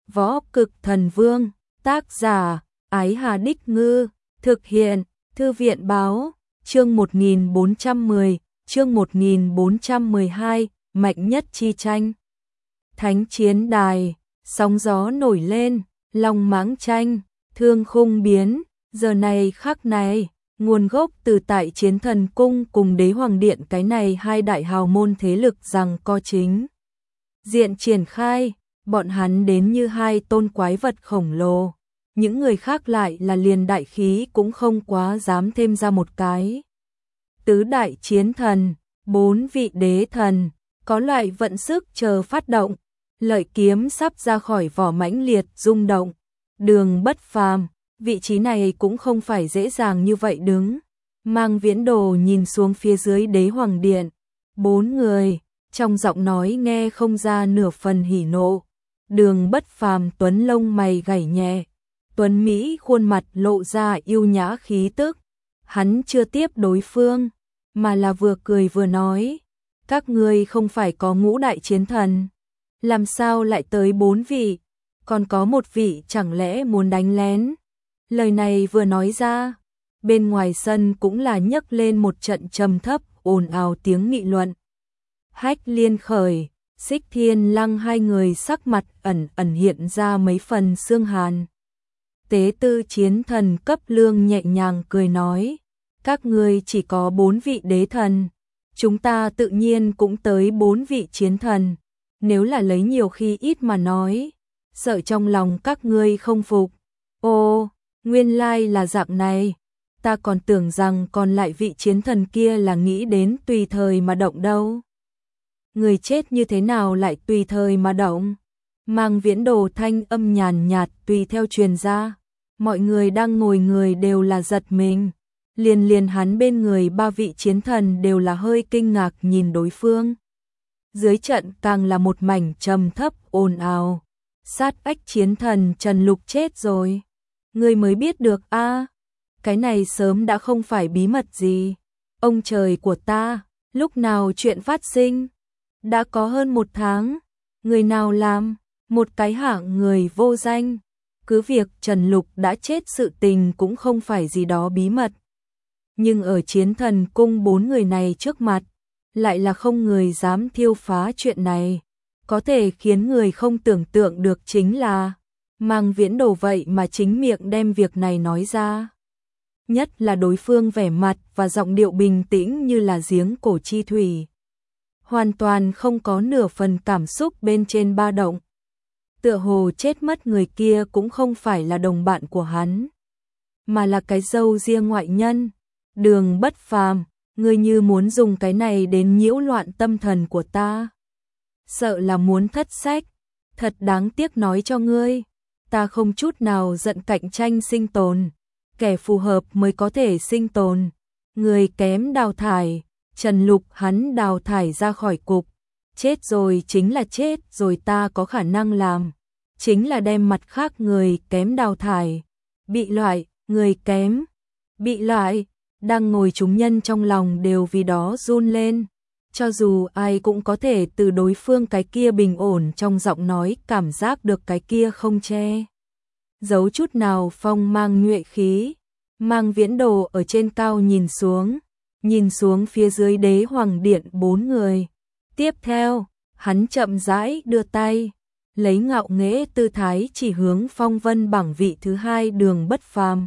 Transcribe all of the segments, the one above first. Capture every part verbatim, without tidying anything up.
Võ Cực Thần Vương, tác giả, Ái Hà Đích Ngư, thực hiện, Thư viện Báo, chương một nghìn bốn trăm mười, chương một nghìn bốn trăm mười hai, Mạnh Nhất Chi Tranh. Thánh Chiến Đài, sóng gió nổi lên, long mãng tranh, thương khung biến, giờ này khắc này, nguồn gốc từ tại Chiến Thần Cung cùng Đế Hoàng Điện, cái này hai đại hào môn thế lực rằng co chính diện triển khai, bọn hắn đến như hai tôn quái vật khổng lồ, những người khác lại là liền đại khí cũng không quá dám thêm ra một cái. Tứ đại chiến thần, bốn vị đế thần, có loại vận sức chờ phát động, lợi kiếm sắp ra khỏi vỏ mãnh liệt rung động. Đường Bất Phàm, vị trí này cũng không phải dễ dàng như vậy đứng. Mang Viễn Đồ nhìn xuống phía dưới Đế Hoàng Điện, bốn người, trong giọng nói nghe không ra nửa phần hỉ nộ. Đường Bất Phàm tuấn lông mày gảy nhẹ, tuấn mỹ khuôn mặt lộ ra yêu nhã khí tức. Hắn chưa tiếp đối phương, mà là vừa cười vừa nói, các ngươi không phải có ngũ đại chiến thần, làm sao lại tới bốn vị, còn có một vị chẳng lẽ muốn đánh lén. Lời này vừa nói ra, bên ngoài sân cũng là nhấc lên một trận trầm thấp ồn ào tiếng nghị luận. Hách Liên khởi, Xích Thiên Lăng hai người sắc mặt ẩn ẩn hiện ra mấy phần xương hàn. Tế Tư chiến thần cấp lương nhẹ nhàng cười nói, các ngươi chỉ có bốn vị đế thần, chúng ta tự nhiên cũng tới bốn vị chiến thần, nếu là lấy nhiều khi ít mà nói, sợ trong lòng các ngươi không phục. Ô, nguyên lai là dạng này, ta còn tưởng rằng còn lại vị chiến thần kia là nghĩ đến tùy thời mà động đâu. Người chết như thế nào lại tùy thời mà động? Mang Viễn Đồ thanh âm nhàn nhạt tùy theo truyền ra, mọi người đang ngồi người đều là giật mình. Liền liền hắn bên người ba vị chiến thần đều là hơi kinh ngạc nhìn đối phương. Dưới trận càng là một mảnh trầm thấp ồn ào. Sát ách chiến thần Trần Lục chết rồi. Người mới biết được a à, cái này sớm đã không phải bí mật gì. Ông trời của ta, lúc nào chuyện phát sinh? Đã có hơn một tháng. Người nào làm? Một cái hạng người vô danh. Cứ việc Trần Lục đã chết sự tình cũng không phải gì đó bí mật. Nhưng ở Chiến Thần Cung bốn người này trước mặt, lại là không người dám thiêu phá chuyện này. Có thể khiến người không tưởng tượng được chính là, Mang Viễn Đồ vậy mà chính miệng đem việc này nói ra. Nhất là đối phương vẻ mặt và giọng điệu bình tĩnh như là giếng cổ chi thủy. Hoàn toàn không có nửa phần cảm xúc bên trên ba động. Tựa hồ chết mất người kia cũng không phải là đồng bạn của hắn, mà là cái dâu ria ngoại nhân. Đường Bất Phàm, ngươi như muốn dùng cái này đến nhiễu loạn tâm thần của ta. Sợ là muốn thất sách, thật đáng tiếc nói cho ngươi, ta không chút nào giận cạnh tranh sinh tồn, kẻ phù hợp mới có thể sinh tồn, người kém đào thải, Trần Lục hắn đào thải ra khỏi cục, chết rồi chính là chết rồi, ta có khả năng làm, chính là đem mặt khác người kém đào thải, bị loại, người kém, bị loại. Đang ngồi chúng nhân trong lòng đều vì đó run lên, cho dù ai cũng có thể từ đối phương cái kia bình ổn trong giọng nói cảm giác được cái kia không che giấu chút nào phong mang nhuệ khí. Mang Viễn Đồ ở trên cao nhìn xuống, nhìn xuống phía dưới Đế Hoàng Điện bốn người. Tiếp theo, hắn chậm rãi đưa tay, lấy ngạo nghễ tư thái chỉ hướng phong vân bảng vị thứ hai Đường Bất Phàm.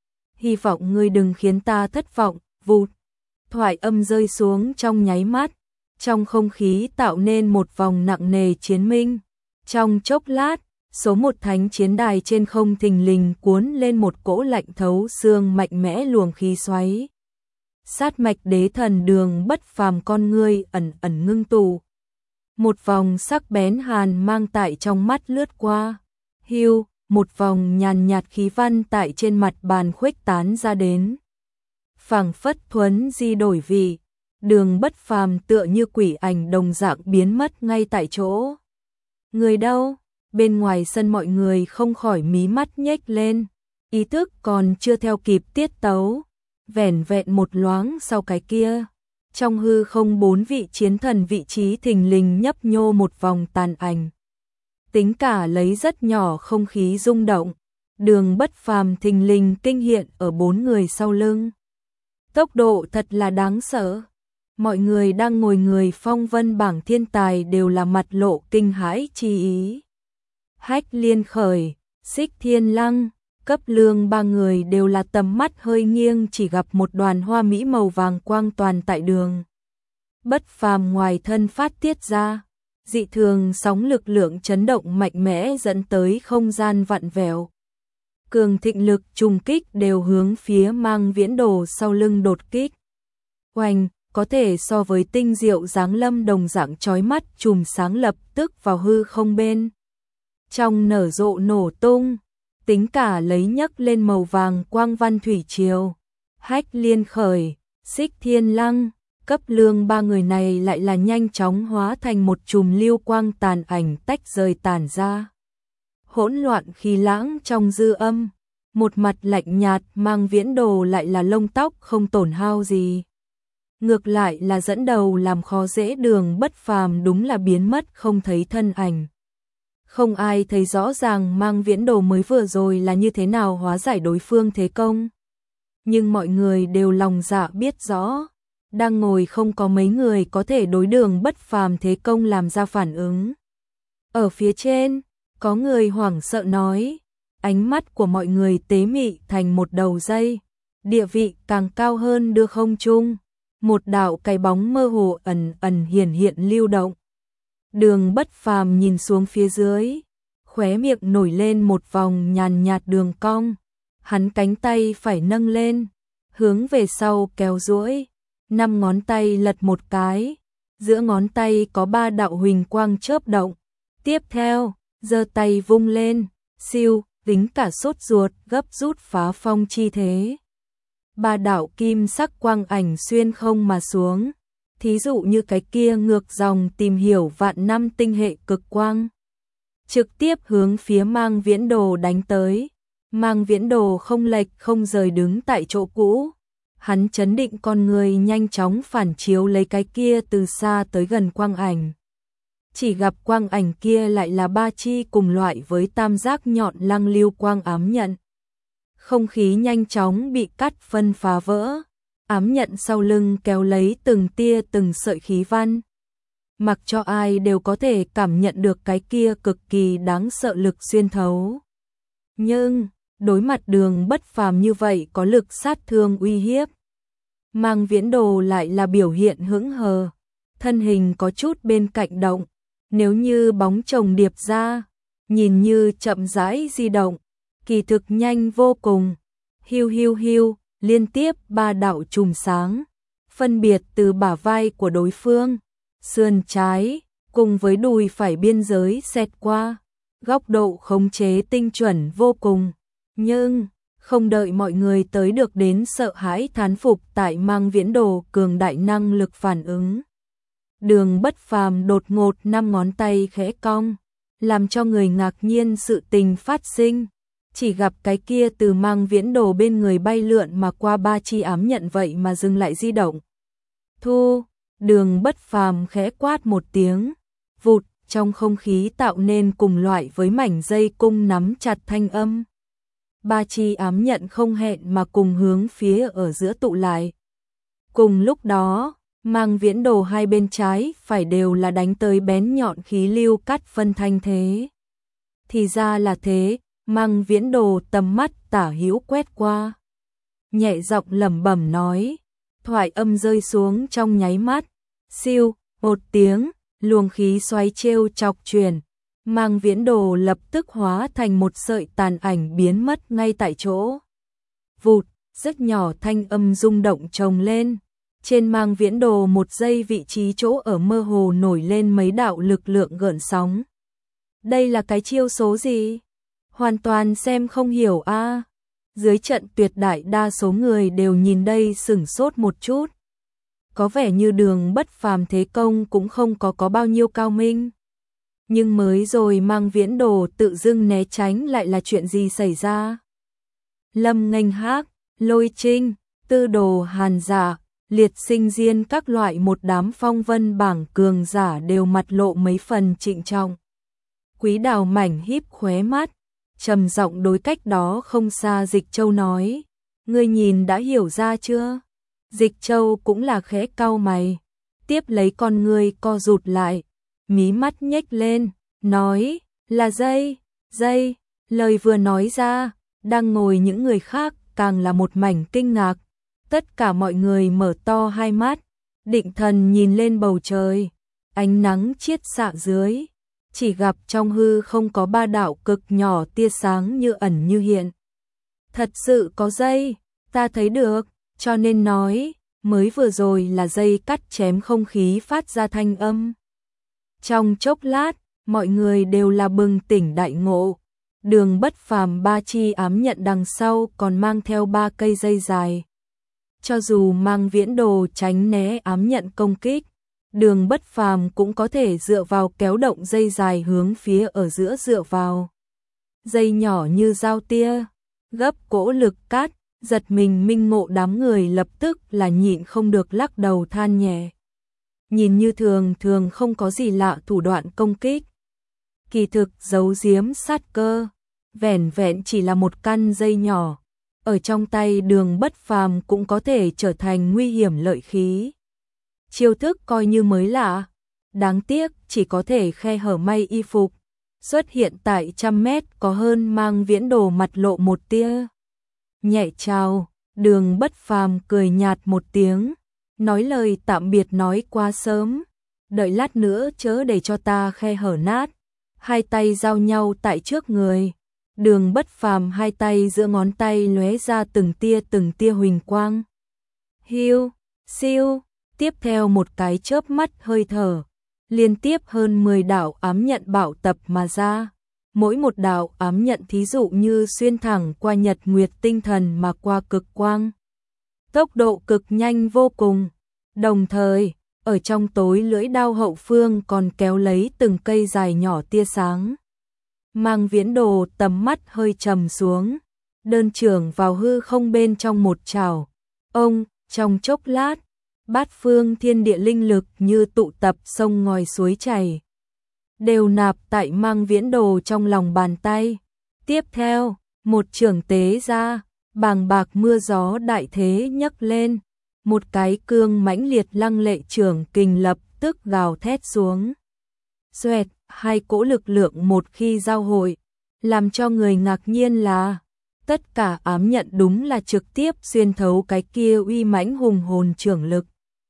Hy vọng ngươi đừng khiến ta thất vọng. Vụt, thoại âm rơi xuống trong nháy mắt, trong không khí tạo nên một vòng nặng nề chiến minh. Trong chốc lát, số một thánh chiến đài trên không thình lình cuốn lên một cỗ lạnh thấu xương mạnh mẽ luồng khí xoáy. Sát mạch đế thần Đường Bất Phàm con ngươi ẩn ẩn ngưng tụ. Một vòng sắc bén hàn mang tại trong mắt lướt qua. Hiu, một vòng nhàn nhạt khí văn tại trên mặt bàn khuếch tán ra đến. Phảng phất thuấn di đổi vị, Đường Bất Phàm tựa như quỷ ảnh đồng dạng biến mất ngay tại chỗ. Người đâu? Bên ngoài sân mọi người không khỏi mí mắt nhếch lên, ý thức còn chưa theo kịp tiết tấu. Vẻn vẹn một loáng sau cái kia, trong hư không bốn vị chiến thần vị trí thình lình nhấp nhô một vòng tàn ảnh. tính cả lấy rất nhỏ không khí rung động. Đường Bất Phàm thình lình kinh hiện ở bốn người sau lưng. Tốc độ thật là đáng sợ. Mọi người đang ngồi người phong vân bảng thiên tài đều là mặt lộ kinh hãi chi ý. Hách Liên Khởi, Xích Thiên Lăng, Cấp Lương ba người đều là tầm mắt hơi nghiêng chỉ gặp một đoàn hoa mỹ màu vàng quang toàn tại đường. Bất Phàm ngoài thân phát tiết ra, dị thường sóng lực lượng chấn động mạnh mẽ dẫn tới không gian vặn vẹo. Cường thịnh lực trùng kích đều hướng phía Mang Viễn Đồ sau lưng đột kích. Oanh, có thể so với tinh diệu giáng lâm đồng dạng chói mắt chùm sáng lập tức vào hư không bên. Trong nở rộ nổ tung, tính cả lấy nhấc lên màu vàng quang văn thủy triều. Hách Liên Khởi, Xích Thiên Lăng, Cấp Lương ba người này lại là nhanh chóng hóa thành một chùm lưu quang tàn ảnh tách rời tản ra. Hỗn loạn khí lãng trong dư âm, một mặt lạnh nhạt Mang Viễn Đồ lại là lông tóc không tổn hao gì. Ngược lại là dẫn đầu làm khó dễ Đường Bất Phàm đúng là biến mất không thấy thân ảnh. Không ai thấy rõ ràng Mang Viễn Đồ mới vừa rồi là như thế nào hóa giải đối phương thế công. Nhưng mọi người đều lòng dạ biết rõ, đang ngồi không có mấy người có thể đối Đường Bất Phàm thế công làm ra phản ứng. Ở phía trên, có người hoảng sợ nói, ánh mắt của mọi người tế mị thành một đầu dây, địa vị càng cao hơn đưa không trung, một đạo cái bóng mơ hồ ẩn ẩn hiển hiện lưu động. Đường Bất Phàm nhìn xuống phía dưới, khóe miệng nổi lên một vòng nhàn nhạt đường cong, hắn cánh tay phải nâng lên, hướng về sau kéo duỗi, năm ngón tay lật một cái, giữa ngón tay có ba đạo huỳnh quang chớp động. Tiếp theo, giơ tay vung lên, siêu, tính cả sốt ruột, gấp rút phá phong chi thế. Ba đạo kim sắc quang ảnh xuyên không mà xuống, thí dụ như cái kia ngược dòng tìm hiểu vạn năm tinh hệ cực quang. Trực tiếp hướng phía Mang Viễn Đồ đánh tới. Mang Viễn Đồ không lệch không rời đứng tại chỗ cũ. Hắn chấn định con người nhanh chóng phản chiếu lấy cái kia từ xa tới gần quang ảnh. Chỉ gặp quang ảnh kia lại là ba chi cùng loại với tam giác nhọn lăng lưu quang ám nhận. Không khí nhanh chóng bị cắt phân phá vỡ, ám nhận sau lưng kéo lấy từng tia từng sợi khí văn. Mặc cho ai đều có thể cảm nhận được cái kia cực kỳ đáng sợ lực xuyên thấu. Nhưng, đối mặt Đường Bất Phàm như vậy có lực sát thương uy hiếp. Mang Viễn Đồ lại là biểu hiện hững hờ, thân hình có chút bên cạnh động, nếu như bóng chồng điệp ra, nhìn như chậm rãi di động, kỳ thực nhanh vô cùng. Hiu hiu hiu, liên tiếp ba đạo chùm sáng, phân biệt từ bả vai của đối phương, sườn trái, cùng với đùi phải biên giới xẹt qua, góc độ khống chế tinh chuẩn vô cùng. Nhưng, không đợi mọi người tới được đến sợ hãi thán phục tại Mang Viễn Đồ cường đại năng lực phản ứng. Đường Bất Phàm đột ngột năm ngón tay khẽ cong, làm cho người ngạc nhiên sự tình phát sinh. Chỉ gặp cái kia từ Mang Viễn Đồ bên người bay lượn mà qua ba chi ám nhận vậy mà dừng lại di động. Thu, Đường Bất Phàm khẽ quát một tiếng, vụt, trong không khí tạo nên cùng loại với mảnh dây cung nắm chặt thanh âm. Ba chi ám nhận không hẹn mà cùng hướng phía ở giữa tụ lại. Cùng lúc đó, Mang Viễn Đồ hai bên trái phải đều là đánh tới bén nhọn khí lưu cắt phân thanh thế. Thì ra là thế, Mang Viễn Đồ tầm mắt tả hữu quét qua, nhẹ giọng lẩm bẩm nói, thoại âm rơi xuống trong nháy mắt, siêu, một tiếng, luồng khí xoáy trêu chọc truyền, Mang Viễn Đồ lập tức hóa thành một sợi tàn ảnh biến mất ngay tại chỗ. Vụt, rất nhỏ thanh âm rung động chồng lên, trên Mang Viễn Đồ một giây vị trí chỗ ở mơ hồ nổi lên mấy đạo lực lượng gợn sóng. Đây là cái chiêu số gì? Hoàn toàn xem không hiểu a. À. Dưới trận tuyệt đại đa số người đều nhìn đây sửng sốt một chút. Có vẻ như Đường Bất Phàm thế công cũng không có có bao nhiêu cao minh. Nhưng mới rồi Mang Viễn Đồ tự dưng né tránh lại là chuyện gì xảy ra? Lâm Nghênh Hác, Lôi Trinh, Tư Đồ Hàn Giả, Liệt Sinh Diên các loại một đám phong vân bảng cường giả đều mặt lộ mấy phần trịnh trọng. Quý Đào mảnh híp khóe mắt, trầm giọng đối cách đó không xa Dịch Châu nói, ngươi nhìn đã hiểu ra chưa? Dịch Châu cũng là khẽ cau mày, tiếp lấy con ngươi co rụt lại, mí mắt nhếch lên, nói, là dây, dây, lời vừa nói ra, đang ngồi những người khác càng là một mảnh kinh ngạc, tất cả mọi người mở to hai mắt, định thần nhìn lên bầu trời, ánh nắng chiết xạ dưới, chỉ gặp trong hư không có ba đạo cực nhỏ tia sáng như ẩn như hiện. Thật sự có dây, ta thấy được, cho nên nói, mới vừa rồi là dây cắt chém không khí phát ra thanh âm. Trong chốc lát, mọi người đều là bừng tỉnh đại ngộ. Đường Bất Phàm ba chi ám nhận đằng sau còn mang theo ba cây dây dài. Cho dù Mang Viễn Đồ tránh né ám nhận công kích, Đường Bất Phàm cũng có thể dựa vào kéo động dây dài hướng phía ở giữa dựa vào. Dây nhỏ như dao tia, gấp cỗ lực cát, giật mình minh ngộ đám người lập tức là nhịn không được lắc đầu than nhẹ. Nhìn như thường thường không có gì lạ thủ đoạn công kích. Kỳ thực giấu giếm sát cơ, vẻn vẹn chỉ là một căn dây nhỏ. Ở trong tay Đường Bất Phàm cũng có thể trở thành nguy hiểm lợi khí. Chiêu thức coi như mới lạ, đáng tiếc chỉ có thể khe hở may y phục. Xuất hiện tại trăm mét có hơn Mang Viễn Đồ mặt lộ một tia. Nhẹ chào, Đường Bất Phàm cười nhạt một tiếng, nói lời tạm biệt nói quá sớm, đợi lát nữa chớ để cho ta khe hở nát. Hai tay giao nhau tại trước người, Đường Bất Phàm hai tay giữa ngón tay lóe ra từng tia từng tia huỳnh quang. Hiu, siêu, tiếp theo một cái chớp mắt hơi thở, liên tiếp hơn mười đạo ám nhận bạo tập mà ra. Mỗi một đạo ám nhận thí dụ như xuyên thẳng qua nhật nguyệt tinh thần mà qua cực quang. Tốc độ cực nhanh vô cùng, đồng thời, ở trong tối lưỡi đao hậu phương còn kéo lấy từng cây dài nhỏ tia sáng. Mang Viễn Đồ tầm mắt hơi trầm xuống, đơn trưởng vào hư không bên trong một chảo. Ông, trong chốc lát, bát phương thiên địa linh lực như tụ tập sông ngòi suối chảy, đều nạp tại Mang Viễn Đồ trong lòng bàn tay. Tiếp theo, một chưởng tế ra, bàng bạc mưa gió đại thế nhấc lên, một cái cương mãnh liệt lăng lệ chưởng kình lập tức gào thét xuống. Xoẹt, hai cỗ lực lượng một khi giao hội, làm cho người ngạc nhiên là tất cả ám nhận đúng là trực tiếp xuyên thấu cái kia uy mãnh hùng hồn chưởng lực.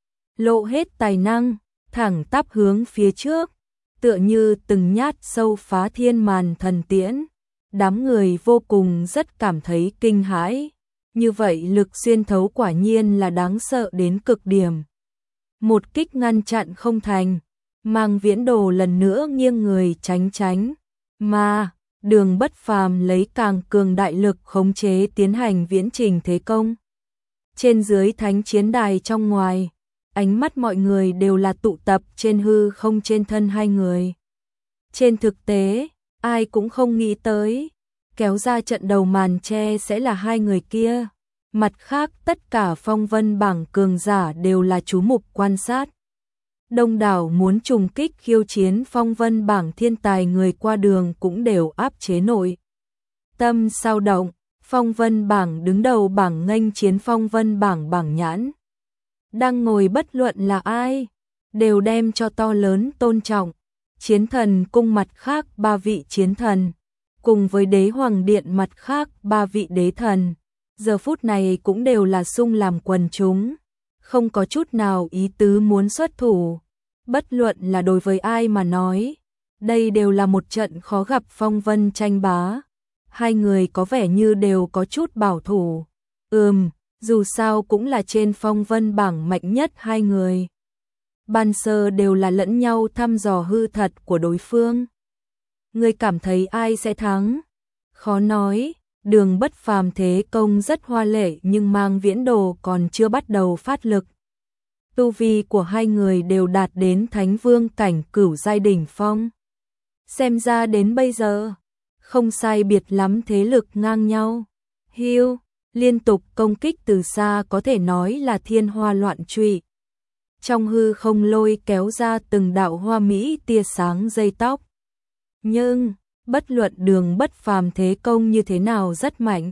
Lộ hết tài năng, thẳng tắp hướng phía trước, tựa như từng nhát sâu phá thiên màn thần tiễn. Đám người vô cùng rất cảm thấy kinh hãi. Như vậy lực xuyên thấu quả nhiên là đáng sợ đến cực điểm. Một kích ngăn chặn không thành, Mang Viễn Đồ lần nữa nghiêng người tránh tránh, mà Đường Bất Phàm lấy càng cường đại lực khống chế tiến hành viễn trình thế công. Trên dưới thánh chiến đài trong ngoài, ánh mắt mọi người đều là tụ tập trên hư không trên thân hai người. Trên thực tế, ai cũng không nghĩ tới, kéo ra trận đầu màn che sẽ là hai người kia. Mặt khác tất cả phong vân bảng cường giả đều là chú mục quan sát. Đông đảo muốn trùng kích khiêu chiến phong vân bảng thiên tài người qua đường cũng đều áp chế nội tâm sao động. Phong vân bảng đứng đầu bảng nghênh chiến phong vân bảng bảng nhãn. Đang ngồi bất luận là ai, đều đem cho to lớn tôn trọng. Chiến thần cung mặt khác ba vị chiến thần, cùng với đế hoàng điện mặt khác ba vị đế thần, giờ phút này cũng đều là sung làm quần chúng, không có chút nào ý tứ muốn xuất thủ. Bất luận là đối với ai mà nói, đây đều là một trận khó gặp phong vân tranh bá. Hai người có vẻ như đều có chút bảo thủ. Ừm, dù sao cũng là trên phong vân bảng mạnh nhất hai người. Ban sơ đều là lẫn nhau thăm dò hư thật của đối phương. Người cảm thấy ai sẽ thắng? Khó nói, Đường Bất Phàm thế công rất hoa lệ nhưng Mang Viễn Đồ còn chưa bắt đầu phát lực. Tu vi của hai người đều đạt đến thánh vương cảnh cửu giai đỉnh phong. Xem ra đến bây giờ, không sai biệt lắm thế lực ngang nhau. Hiu, liên tục công kích từ xa có thể nói là thiên hoa loạn trụy. Trong hư không lôi kéo ra từng đạo hoa mỹ tia sáng dây tóc. Nhưng, bất luận Đường Bất Phàm thế công như thế nào rất mạnh,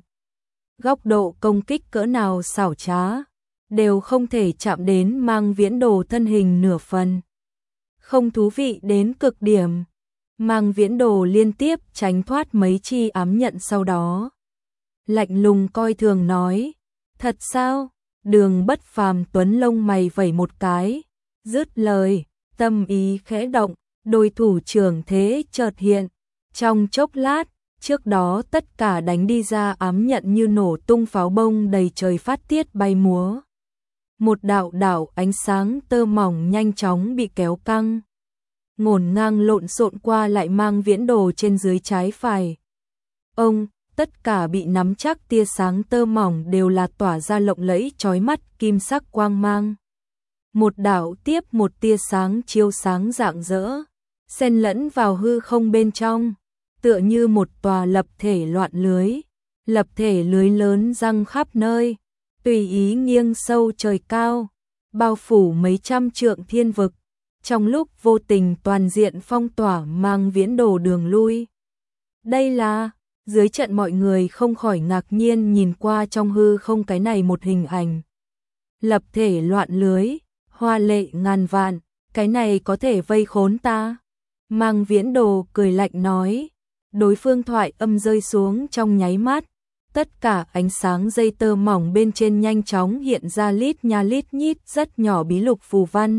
góc độ công kích cỡ nào xảo trá, đều không thể chạm đến Mang Viễn Đồ thân hình nửa phần. Không thú vị đến cực điểm. Mang Viễn Đồ liên tiếp tránh thoát mấy chi ám nhận sau đó. Lạnh lùng coi thường nói, thật sao? Đường Bất Phàm tuấn lông mày vẩy một cái, dứt lời, tâm ý khẽ động, đôi thủ trưởng thế chợt hiện. Trong chốc lát, trước đó tất cả đánh đi ra ám nhận như nổ tung pháo bông đầy trời phát tiết bay múa. Một đạo đạo ánh sáng tơ mỏng nhanh chóng bị kéo căng, ngổn ngang lộn xộn qua lại Mang Viễn Đồ trên dưới trái phải. Ông, tất cả bị nắm chắc tia sáng tơ mỏng đều là tỏa ra lộng lẫy chói mắt kim sắc quang mang. Một đạo tiếp một tia sáng chiếu sáng rạng rỡ, xen lẫn vào hư không bên trong, tựa như một tòa lập thể loạn lưới, lập thể lưới lớn răng khắp nơi, tùy ý nghiêng sâu trời cao, bao phủ mấy trăm trượng thiên vực, trong lúc vô tình toàn diện phong tỏa Mang Viễn Đồ đường lui. Đây là, dưới trận mọi người không khỏi ngạc nhiên nhìn qua trong hư không cái này một hình ảnh. Lập thể loạn lưới, hoa lệ ngàn vạn, cái này có thể vây khốn ta. Mang Viễn Đồ cười lạnh nói, đối phương thoại âm rơi xuống trong nháy mắt. Tất cả ánh sáng dây tơ mỏng bên trên nhanh chóng hiện ra lít nha lít nhít rất nhỏ bí lục phù văn.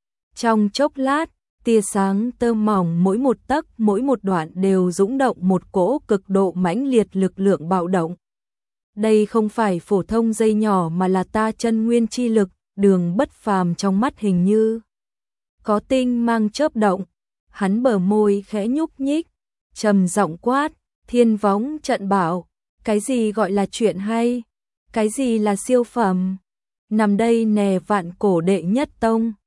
Trong chốc lát, tia sáng tơ mỏng mỗi một tấc mỗi một đoạn đều dũng động một cỗ cực độ mãnh liệt lực lượng bạo động. Đây không phải phổ thông dây nhỏ mà là ta chân nguyên chi lực. Đường Bất Phàm trong mắt hình như có tinh mang chớp động, hắn bờ môi khẽ nhúc nhích, trầm giọng quát, Thiên Võng Trận Bảo, cái gì gọi là chuyện hay, cái gì là siêu phẩm, nằm đây nè vạn cổ đệ nhất tông.